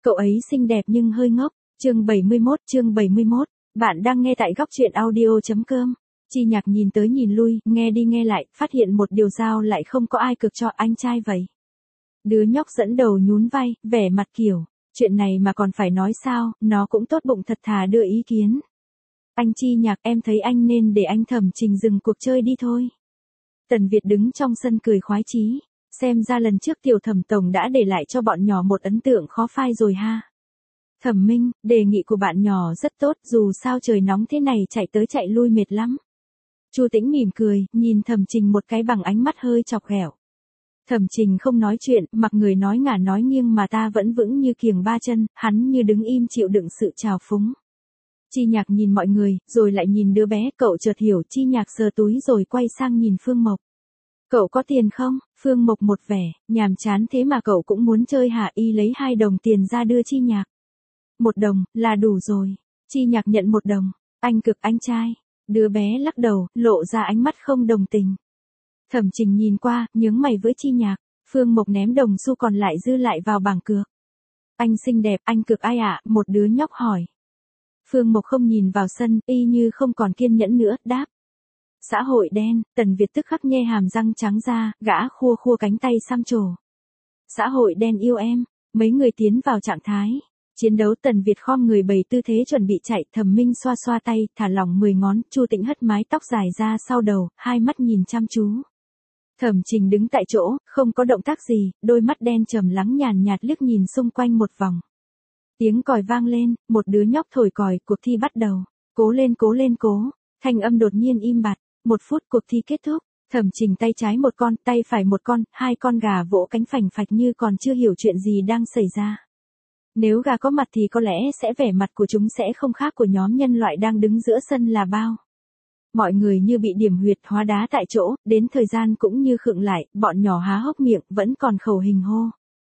Cậu ấy xinh đẹp nhưng hơi ngốc. Chương 71, bạn đang nghe tại góc truyện audio.com. Chi Nhạc nhìn tới nhìn lui, nghe đi nghe lại, phát hiện một điều sao lại không có ai cực cho anh trai vậy. Đứa nhóc dẫn đầu nhún vai, vẻ mặt kiểu, chuyện này mà còn phải nói sao, nó cũng tốt bụng thật thà đưa ý kiến. Anh Chi Nhạc, em thấy anh nên để anh Thẩm Trình dừng cuộc chơi đi thôi. Tần Việt đứng trong sân cười khoái chí, xem ra lần trước tiểu Thẩm tổng đã để lại cho bọn nhỏ một ấn tượng khó phai rồi ha. Thẩm Minh, đề nghị của bạn nhỏ rất tốt, dù sao trời nóng thế này chạy tới chạy lui mệt lắm. Chu Tĩnh mỉm cười, nhìn Thẩm Trình một cái bằng ánh mắt hơi chọc ghẹo. Thẩm Trình không nói chuyện, mặc người nói ngả nói nghiêng mà ta vẫn vững như kiềng ba chân, hắn như đứng im chịu đựng sự trào phúng. Chi Nhạc nhìn mọi người, rồi lại nhìn đứa bé, cậu chợt hiểu. Chi Nhạc sờ túi rồi quay sang nhìn Phương Mộc. Cậu có tiền không? Phương Mộc một vẻ, nhàm chán thế mà cậu cũng muốn chơi hả? Y lấy 2 đồng tiền ra đưa Chi Nhạc. 1 đồng, là đủ rồi. Chi Nhạc nhận 1 đồng. Anh cực anh trai. Đứa bé lắc đầu, lộ ra ánh mắt không đồng tình. Thẩm Trình nhìn qua, nhướng mày với Chi Nhạc. Phương Mộc ném đồng xu còn lại dư lại vào bảng cược. Anh xinh đẹp, anh cực ai ạ? Một đứa nhóc hỏi. Phương Mộc không nhìn vào sân, y như không còn kiên nhẫn nữa, đáp. Xã hội đen. Tần Việt tức khắc nhe hàm răng trắng ra, gã khua khua cánh tay xăm trổ. Xã hội đen yêu em. Mấy người tiến vào trạng thái chiến đấu. Tần Việt khom người bày tư thế chuẩn bị chạy. Thẩm Minh xoa xoa tay, thả lỏng 10 ngón. Chu Tĩnh hất mái tóc dài ra sau đầu, hai mắt nhìn chăm chú. Thẩm Trình đứng tại chỗ, không có động tác gì, đôi mắt đen trầm lắng nhàn nhạt liếc nhìn xung quanh một vòng. Tiếng còi vang lên, một đứa nhóc thổi còi, cuộc thi bắt đầu. Cố lên cố lên cố. Thanh âm đột nhiên im bặt. 1 phút cuộc thi kết thúc. Thẩm Trình tay trái một con, tay phải một con, 2 con gà vỗ cánh phành phạch như còn chưa hiểu chuyện gì đang xảy ra. Nếu gà có mặt thì có lẽ sẽ vẻ mặt của chúng sẽ không khác của nhóm nhân loại đang đứng giữa sân là bao. Mọi người như bị điểm huyệt hóa đá tại chỗ, đến thời gian cũng như khựng lại, bọn nhỏ há hốc miệng, vẫn còn khẩu hình hô.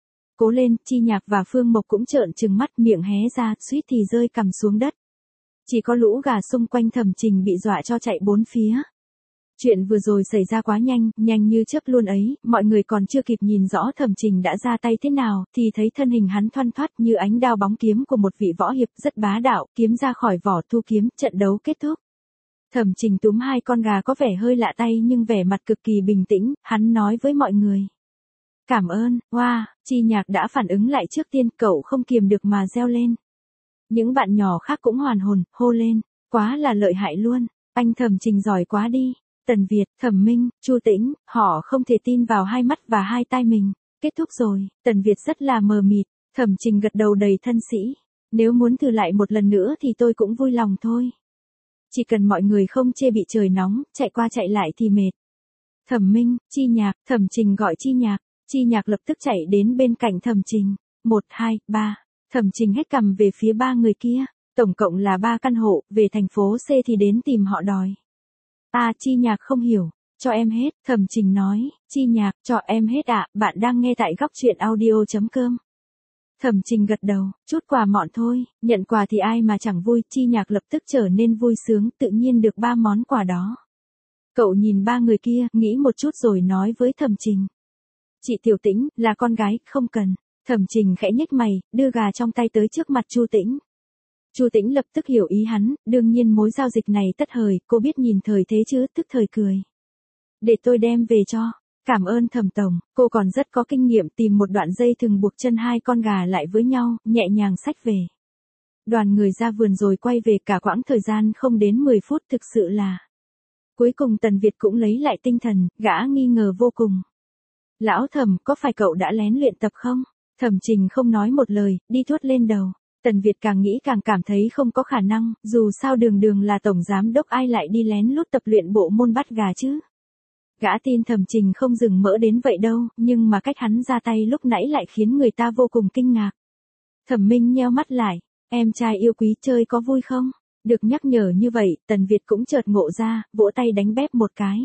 Cố lên. Chi Nhạc và Phương Mộc cũng trợn trừng mắt, miệng hé ra, suýt thì rơi cằm xuống đất. Chỉ có lũ gà xung quanh Thẩm Trình bị dọa cho chạy 4 phía. Chuyện vừa rồi xảy ra quá nhanh, nhanh như chớp luôn ấy, mọi người còn chưa kịp nhìn rõ Thẩm Trình đã ra tay thế nào, thì thấy thân hình hắn thoăn thoắt như ánh đao bóng kiếm của một vị võ hiệp rất bá đạo, kiếm ra khỏi vỏ thu kiếm, trận đấu kết thúc. Thẩm Trình túm 2 con gà có vẻ hơi lạ tay nhưng vẻ mặt cực kỳ bình tĩnh, hắn nói với mọi người. Cảm ơn. Wow, Chi Nhạc đã phản ứng lại trước tiên, cậu không kiềm được mà reo lên. Những bạn nhỏ khác cũng hoàn hồn, hô lên, quá là lợi hại luôn, anh Thẩm Trình giỏi quá đi. Tần Việt, Thẩm Minh, Chu Tĩnh, họ không thể tin vào hai mắt và hai tai mình. Kết thúc rồi. Tần Việt rất là mờ mịt. Thẩm Trình gật đầu đầy thân sĩ. Nếu muốn thử lại một lần nữa thì tôi cũng vui lòng thôi. Chỉ cần mọi người không chê bị trời nóng, chạy qua chạy lại thì mệt. Thẩm Minh, Chi Nhạc. Thẩm Trình gọi Chi Nhạc. Chi Nhạc lập tức chạy đến bên cạnh Thẩm Trình. 1, 2, 3. Thẩm Trình hét cằm về phía 3 người kia. Tổng cộng là 3 căn hộ, về thành phố C thì đến tìm họ đòi. Chi Nhạc không hiểu. Cho em hết. Thẩm Trình nói. Chi Nhạc, cho em hết ạ. Bạn đang nghe tại góc truyện audio.com. Thẩm Trình gật đầu. Chút quà mọn thôi. Nhận quà thì ai mà chẳng vui. Chi Nhạc lập tức trở nên vui sướng, tự nhiên được 3 món quà đó. Cậu nhìn 3 người kia, nghĩ một chút rồi nói với Thẩm Trình. Chị Tiểu Tĩnh, là con gái, không cần. Thẩm Trình khẽ nhếch mày, đưa gà trong tay tới trước mặt Chu Tĩnh. Chu Tĩnh lập tức hiểu ý hắn, đương nhiên mối giao dịch này tất hời, cô biết nhìn thời thế chứ, tức thời cười. Để tôi đem về cho. Cảm ơn Thẩm tổng, cô còn rất có kinh nghiệm, tìm một đoạn dây thừng buộc chân 2 con gà lại với nhau, nhẹ nhàng xách về. Đoàn người ra vườn rồi quay về, cả quãng thời gian không đến 10 phút, thực sự là. Cuối cùng Tần Việt cũng lấy lại tinh thần, gã nghi ngờ vô cùng. Lão Thẩm, có phải cậu đã lén luyện tập không? Thẩm Trình không nói một lời, đi thốt lên đầu. Tần Việt càng nghĩ càng cảm thấy không có khả năng, dù sao đường đường là tổng giám đốc ai lại đi lén lút tập luyện bộ môn bắt gà chứ. Gã tin Thẩm Trình không dừng mỡ đến vậy đâu, nhưng mà cách hắn ra tay lúc nãy lại khiến người ta vô cùng kinh ngạc. Thẩm Minh nheo mắt lại, em trai yêu quý chơi có vui không? Được nhắc nhở như vậy, Tần Việt cũng chợt ngộ ra, vỗ tay đánh bép một cái.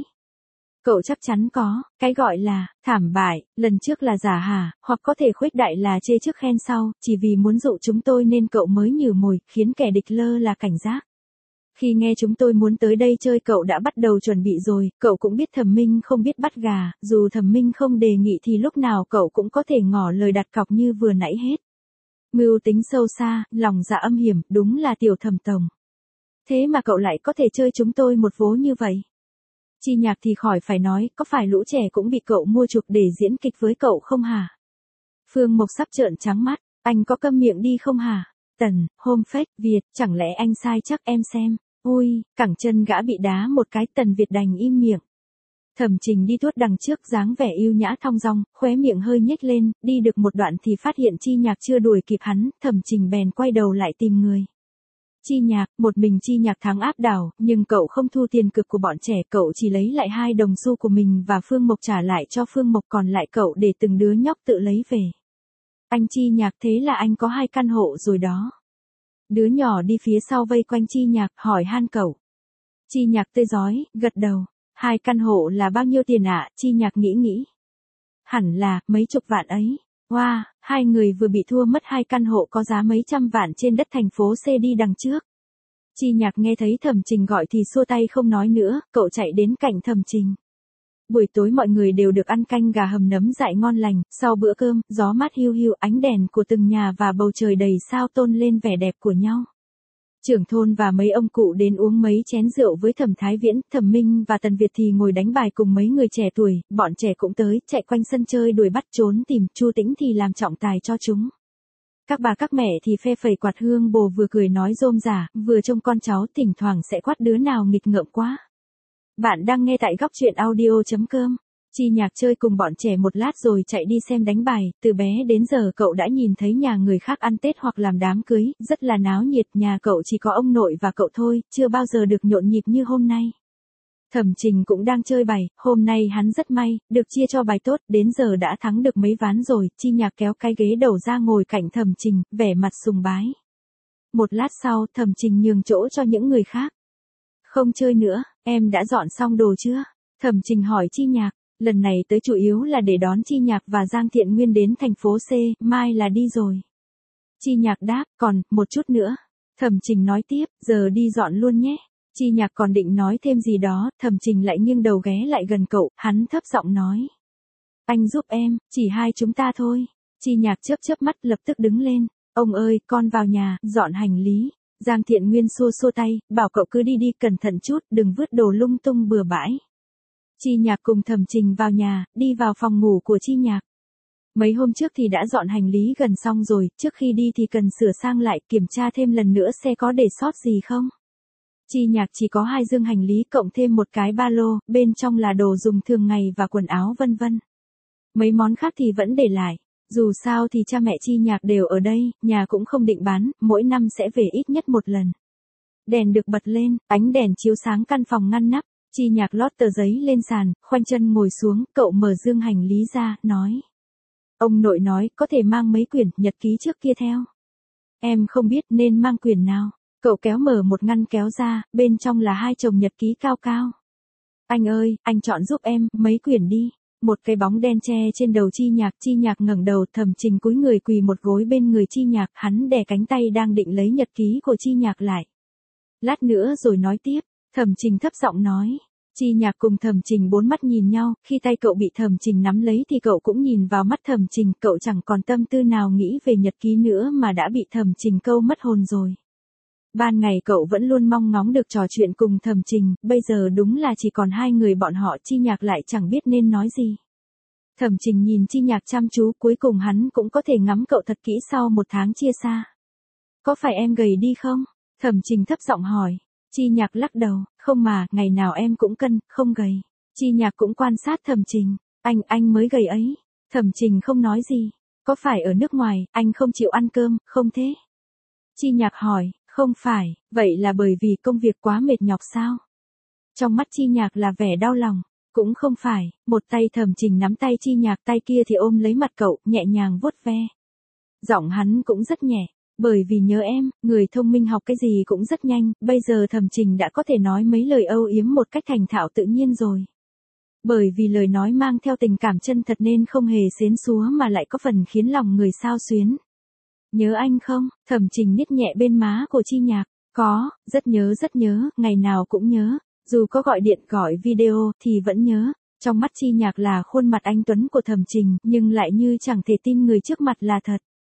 Cậu chắc chắn có, cái gọi là, thảm bại, lần trước là giả hả, hoặc có thể khuếch đại là chê trước khen sau, chỉ vì muốn dụ chúng tôi nên cậu mới nhử mồi, khiến kẻ địch lơ là cảnh giác. Khi nghe chúng tôi muốn tới đây chơi cậu đã bắt đầu chuẩn bị rồi, cậu cũng biết Thẩm Minh không biết bắt gà, dù Thẩm Minh không đề nghị thì lúc nào cậu cũng có thể ngỏ lời đặt cọc như vừa nãy hết. Mưu tính sâu xa, lòng dạ âm hiểm, đúng là tiểu Thẩm tổng. Thế mà cậu lại có thể chơi chúng tôi một vố như vậy. Chi Nhạc thì khỏi phải nói, có phải lũ trẻ cũng bị cậu mua chuộc để diễn kịch với cậu không hả? Phương Mộc sắp trợn trắng mắt, anh có câm miệng đi không hả? Tần, Home Fake, Việt, chẳng lẽ anh sai chắc em xem. Ui, cẳng chân gã bị đá một cái, Tần Việt đành im miệng. Thẩm Trình đi tuốt đằng trước dáng vẻ yêu nhã thong dong, khóe miệng hơi nhếch lên, đi được một đoạn thì phát hiện Chi Nhạc chưa đuổi kịp hắn, Thẩm Trình bèn quay đầu lại tìm người. Chi Nhạc, một mình Chi Nhạc thắng áp đảo, nhưng cậu không thu tiền cược của bọn trẻ, cậu chỉ lấy lại 2 đồng xu của mình và Phương Mộc trả lại cho Phương Mộc, còn lại cậu để từng đứa nhóc tự lấy về. Anh Chi Nhạc, thế là anh có 2 căn hộ rồi đó. Đứa nhỏ đi phía sau vây quanh Chi Nhạc, hỏi han cậu. Chi Nhạc tươi rói, gật đầu. 2 căn hộ là bao nhiêu tiền ạ? Chi Nhạc nghĩ. Hẳn là, mấy chục vạn ấy. Wow, 2 người vừa bị thua mất 2 căn hộ có giá mấy trăm vạn trên đất thành phố C đi đằng trước. Chi Nhạc nghe thấy Thẩm Trình gọi thì xua tay không nói nữa, cậu chạy đến cạnh Thẩm Trình. Buổi tối mọi người đều được ăn canh gà hầm nấm dại ngon lành, sau bữa cơm, gió mát hiu hiu, ánh đèn của từng nhà và bầu trời đầy sao tôn lên vẻ đẹp của nhau. Trưởng thôn và mấy ông cụ đến uống mấy chén rượu với Thẩm Thái Viễn, Thẩm Minh và Tần Việt thì ngồi đánh bài cùng mấy người trẻ tuổi, bọn trẻ cũng tới, chạy quanh sân chơi đuổi bắt trốn tìm, Chu Tĩnh thì làm trọng tài cho chúng. Các bà các mẹ thì phe phẩy quạt hương bồ, vừa cười nói rôm rả, vừa trông con cháu, thỉnh thoảng sẽ quát đứa nào nghịch ngợm quá. Bạn đang nghe tại góc truyện audio.com. Chi Nhạc chơi cùng bọn trẻ một lát rồi chạy đi xem đánh bài, từ bé đến giờ cậu đã nhìn thấy nhà người khác ăn Tết hoặc làm đám cưới, rất là náo nhiệt, nhà cậu chỉ có ông nội và cậu thôi, chưa bao giờ được nhộn nhịp như hôm nay. Thẩm Trình cũng đang chơi bài, hôm nay hắn rất may, được chia cho bài tốt, đến giờ đã thắng được mấy ván rồi, Chi Nhạc kéo cái ghế đầu ra ngồi cạnh Thẩm Trình, vẻ mặt sùng bái. Một lát sau, Thẩm Trình nhường chỗ cho những người khác. Không chơi nữa, em đã dọn xong đồ chưa? Thẩm Trình hỏi Chi Nhạc. Lần này tới chủ yếu là để đón Chi Nhạc và Giang Thiện Nguyên đến thành phố C, mai là đi rồi. Chi Nhạc đáp, còn, một chút nữa. Thẩm Trình nói tiếp, giờ đi dọn luôn nhé. Chi Nhạc còn định nói thêm gì đó, Thẩm Trình lại nghiêng đầu ghé lại gần cậu, hắn thấp giọng nói. Anh giúp em, chỉ 2 chúng ta thôi. Chi Nhạc chớp mắt lập tức đứng lên. Ông ơi, con vào nhà, dọn hành lý. Giang Thiện Nguyên xua tay, bảo cậu cứ đi cẩn thận chút, đừng vứt đồ lung tung bừa bãi. Chi Nhạc cùng Thẩm Trình vào nhà, đi vào phòng ngủ của Chi Nhạc. Mấy hôm trước thì đã dọn hành lý gần xong rồi, trước khi đi thì cần sửa sang lại, kiểm tra thêm lần nữa xe có để sót gì không. Chi Nhạc chỉ có 2 dương hành lý cộng thêm một cái ba lô, bên trong là đồ dùng thường ngày và quần áo vân vân. Mấy món khác thì vẫn để lại. Dù sao thì cha mẹ Chi Nhạc đều ở đây, nhà cũng không định bán, mỗi năm sẽ về ít nhất một lần. Đèn được bật lên, ánh đèn chiếu sáng căn phòng ngăn nắp. Chi Nhạc lót tờ giấy lên sàn, khoanh chân ngồi xuống, cậu mở dương hành lý ra, nói. Ông nội nói, có thể mang mấy quyển nhật ký trước kia theo. Em không biết nên mang quyển nào. Cậu kéo mở một ngăn kéo ra, bên trong là 2 chồng nhật ký cao cao. Anh ơi, anh chọn giúp em, mấy quyển đi. Một cái bóng đen che trên đầu Chi Nhạc ngẩng đầu, Thẩm Trình cúi người quỳ một gối bên người Chi Nhạc, hắn đè cánh tay đang định lấy nhật ký của Chi Nhạc lại. Lát nữa rồi nói tiếp. Thẩm Trình thấp giọng nói. Chi Nhạc cùng Thẩm Trình 4 mắt nhìn nhau, khi tay cậu bị Thẩm Trình nắm lấy thì cậu cũng nhìn vào mắt Thẩm Trình, cậu chẳng còn tâm tư nào nghĩ về nhật ký nữa mà đã bị Thẩm Trình câu mất hồn rồi. Ban ngày cậu vẫn luôn mong ngóng được trò chuyện cùng Thẩm Trình, bây giờ đúng là chỉ còn 2 người bọn họ, Chi Nhạc lại chẳng biết nên nói gì. Thẩm Trình nhìn Chi Nhạc chăm chú, cuối cùng hắn cũng có thể ngắm cậu thật kỹ sau 1 tháng chia xa. Có phải em gầy đi không? Thẩm Trình thấp giọng hỏi. Chi Nhạc lắc đầu, không mà, ngày nào em cũng cân, không gầy. Chi Nhạc cũng quan sát Thẩm Trình, anh mới gầy ấy. Thẩm Trình không nói gì, có phải ở nước ngoài, anh không chịu ăn cơm, không thế? Chi Nhạc hỏi, không phải, vậy là bởi vì công việc quá mệt nhọc sao? Trong mắt Chi Nhạc là vẻ đau lòng, cũng không phải, một tay Thẩm Trình nắm tay Chi Nhạc, tay kia thì ôm lấy mặt cậu, nhẹ nhàng vuốt ve. Giọng hắn cũng rất nhẹ. Bởi vì nhớ em, người thông minh học cái gì cũng rất nhanh, bây giờ Thẩm Trình đã có thể nói mấy lời âu yếm một cách thành thạo tự nhiên rồi. Bởi vì lời nói mang theo tình cảm chân thật nên không hề xến xúa mà lại có phần khiến lòng người xao xuyến. Nhớ anh không? Thẩm Trình niết nhẹ bên má của Chi Nhạc. Có, rất nhớ, ngày nào cũng nhớ. Dù có gọi điện gọi video thì vẫn nhớ. Trong mắt Chi Nhạc là khuôn mặt anh tuấn của Thẩm Trình nhưng lại như chẳng thể tin người trước mặt là thật.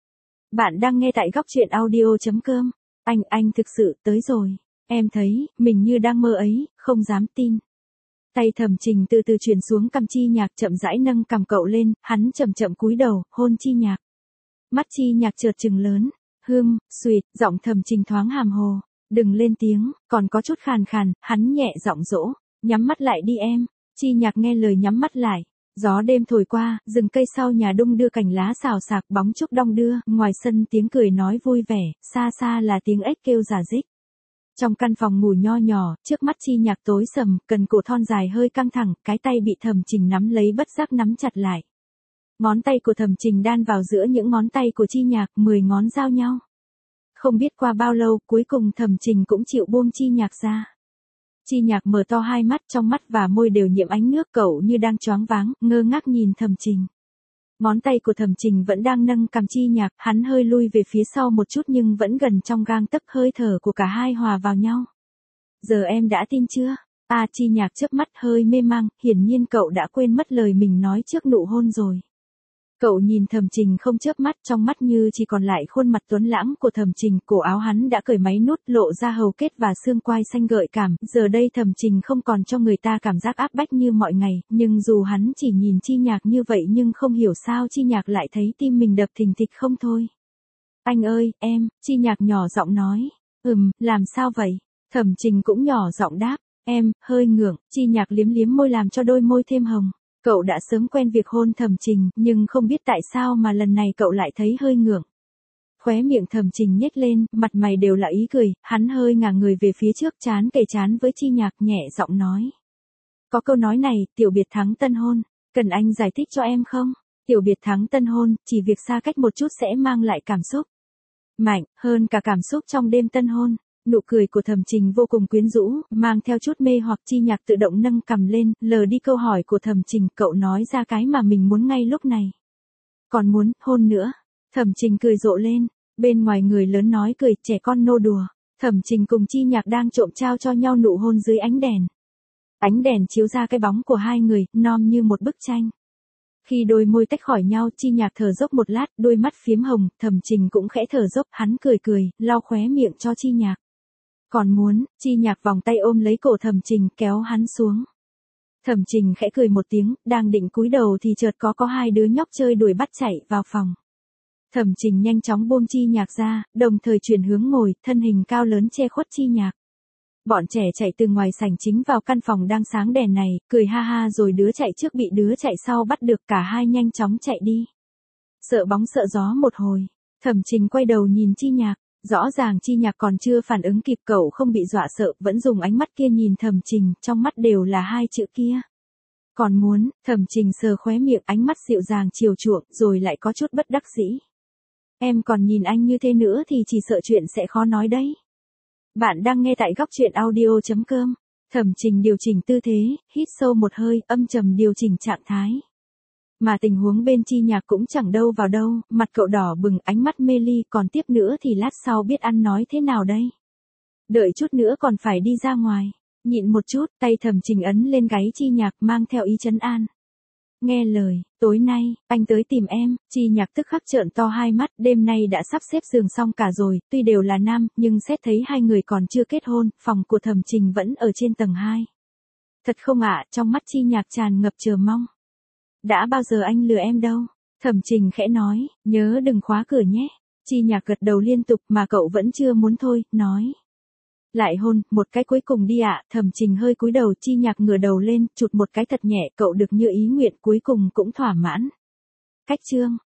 Bạn đang nghe tại góc chuyện audio.com. Anh thực sự tới rồi. Em thấy, mình như đang mơ ấy, không dám tin. Tay Thẩm Trình từ từ chuyển xuống cằm Chi Nhạc, chậm rãi nâng cằm cậu lên, hắn chậm chậm cúi đầu, hôn Chi Nhạc. Mắt Chi Nhạc chợt trừng lớn. Sweet, giọng Thẩm Trình thoáng hàm hồ. Đừng lên tiếng, còn có chút khàn khàn, hắn nhẹ giọng dỗ. Nhắm mắt lại đi em. Chi Nhạc nghe lời nhắm mắt lại. Gió đêm thổi qua, rừng cây sau nhà đung đưa cành lá xào xạc, bóng trúc đong đưa, ngoài sân tiếng cười nói vui vẻ, xa xa là tiếng ếch kêu rả rích. Trong căn phòng ngủ nho nhỏ, trước mắt Chi Nhạc tối sầm, cần cổ thon dài hơi căng thẳng, cái tay bị Thẩm Trình nắm lấy bất giác nắm chặt lại. Ngón tay của Thẩm Trình đan vào giữa những ngón tay của Chi Nhạc, 10 ngón giao nhau. Không biết qua bao lâu, cuối cùng Thẩm Trình cũng chịu buông Chi Nhạc ra. Chi Nhạc mở to hai mắt, trong mắt và môi đều nhiễm ánh nước, cậu như đang choáng váng, ngơ ngác nhìn Thẩm Trình. Ngón tay của Thẩm Trình vẫn đang nâng cằm Chi Nhạc, hắn hơi lui về phía sau một chút nhưng vẫn gần trong gang tấc, hơi thở của cả hai hòa vào nhau. Giờ em đã tin chưa? Chi Nhạc chớp mắt hơi mê mang, hiển nhiên cậu đã quên mất lời mình nói trước nụ hôn rồi. Cậu nhìn Thẩm Trình không chớp mắt, trong mắt như chỉ còn lại khuôn mặt tuấn lãng của Thẩm Trình, cổ áo hắn đã cởi máy nút, lộ ra hầu kết và xương quai xanh gợi cảm, giờ đây Thẩm Trình không còn cho người ta cảm giác áp bách như mọi ngày, nhưng dù hắn chỉ nhìn Chi Nhạc như vậy nhưng không hiểu sao Chi Nhạc lại thấy tim mình đập thình thịch không thôi. Anh ơi, em, Chi Nhạc nhỏ giọng nói. Làm sao vậy? Thẩm Trình cũng nhỏ giọng đáp, em, hơi ngượng. Chi Nhạc liếm liếm môi làm cho đôi môi thêm hồng. Cậu đã sớm quen việc hôn Thẩm Trình, nhưng không biết tại sao mà lần này cậu lại thấy hơi ngượng. Khóe miệng Thẩm Trình nhếch lên, mặt mày đều là ý cười, hắn hơi ngả người về phía trước, trán kề trán với Chi Nhạc, nhẹ giọng nói. Có câu nói này, tiểu biệt thắng tân hôn, cần anh giải thích cho em không? Tiểu biệt thắng tân hôn, chỉ việc xa cách một chút sẽ mang lại cảm xúc mạnh hơn cả cảm xúc trong đêm tân hôn. Nụ cười của Thẩm Trình vô cùng quyến rũ, mang theo chút mê hoặc. Chi Nhạc tự động nâng cằm lên, lờ đi câu hỏi của Thẩm Trình, cậu nói ra cái mà mình muốn ngay lúc này. Còn muốn, hôn nữa. Thẩm Trình cười rộ lên, bên ngoài người lớn nói cười, trẻ con nô đùa. Thẩm Trình cùng Chi Nhạc đang trộm trao cho nhau nụ hôn dưới ánh đèn. Ánh đèn chiếu ra cái bóng của hai người, non như một bức tranh. Khi đôi môi tách khỏi nhau, Chi Nhạc thở dốc một lát, đôi mắt phiếm hồng, Thẩm Trình cũng khẽ thở dốc, hắn cười, lau khóe miệng cho Chi Nhạc. Còn muốn, Chi Nhạc vòng tay ôm lấy cổ Thẩm Trình, kéo hắn xuống. Thẩm Trình khẽ cười một tiếng, đang định cúi đầu thì chợt có hai đứa nhóc chơi đuổi bắt chạy vào phòng. Thẩm Trình nhanh chóng buông Chi Nhạc ra, đồng thời chuyển hướng ngồi, thân hình cao lớn che khuất Chi Nhạc. Bọn trẻ chạy từ ngoài sảnh chính vào căn phòng đang sáng đèn này, cười ha ha rồi đứa chạy trước bị đứa chạy sau bắt được, cả hai nhanh chóng chạy đi. Sợ bóng sợ gió một hồi, Thẩm Trình quay đầu nhìn Chi Nhạc. Rõ ràng Chi Nhạc còn chưa phản ứng kịp, cậu không bị dọa sợ, vẫn dùng ánh mắt kia nhìn Thẩm Trình, trong mắt đều là hai chữ kia. Còn muốn, Thẩm Trình sờ khóe miệng, ánh mắt dịu dàng chiều chuộng, rồi lại có chút bất đắc dĩ. Em còn nhìn anh như thế nữa thì chỉ sợ chuyện sẽ khó nói đấy. Bạn đang nghe tại góc chuyện audio.com. Thẩm Trình điều chỉnh tư thế, hít sâu một hơi, âm trầm điều chỉnh trạng thái. Mà tình huống bên Chi Nhạc cũng chẳng đâu vào đâu, mặt cậu đỏ bừng, ánh mắt mê ly, còn tiếp nữa thì lát sau biết ăn nói thế nào đây. Đợi chút nữa còn phải đi ra ngoài. Nhịn một chút, tay Thẩm Trình ấn lên gáy Chi Nhạc, mang theo ý trấn an. Nghe lời, tối nay, anh tới tìm em. Chi Nhạc tức khắc trợn to hai mắt, đêm nay đã sắp xếp giường xong cả rồi, tuy đều là nam, nhưng xét thấy hai người còn chưa kết hôn, phòng của Thẩm Trình vẫn ở trên tầng 2. Thật không ạ, trong mắt Chi Nhạc tràn ngập chờ mong. Đã bao giờ anh lừa em đâu? Thẩm Trình khẽ nói, nhớ đừng khóa cửa nhé. Chi Nhạc gật đầu liên tục mà cậu vẫn chưa muốn thôi, nói. Lại hôn, một cái cuối cùng đi ạ. Thẩm Trình hơi cúi đầu, Chi Nhạc ngửa đầu lên, chụt một cái thật nhẹ, cậu được như ý nguyện, cuối cùng cũng thỏa mãn. Cách chương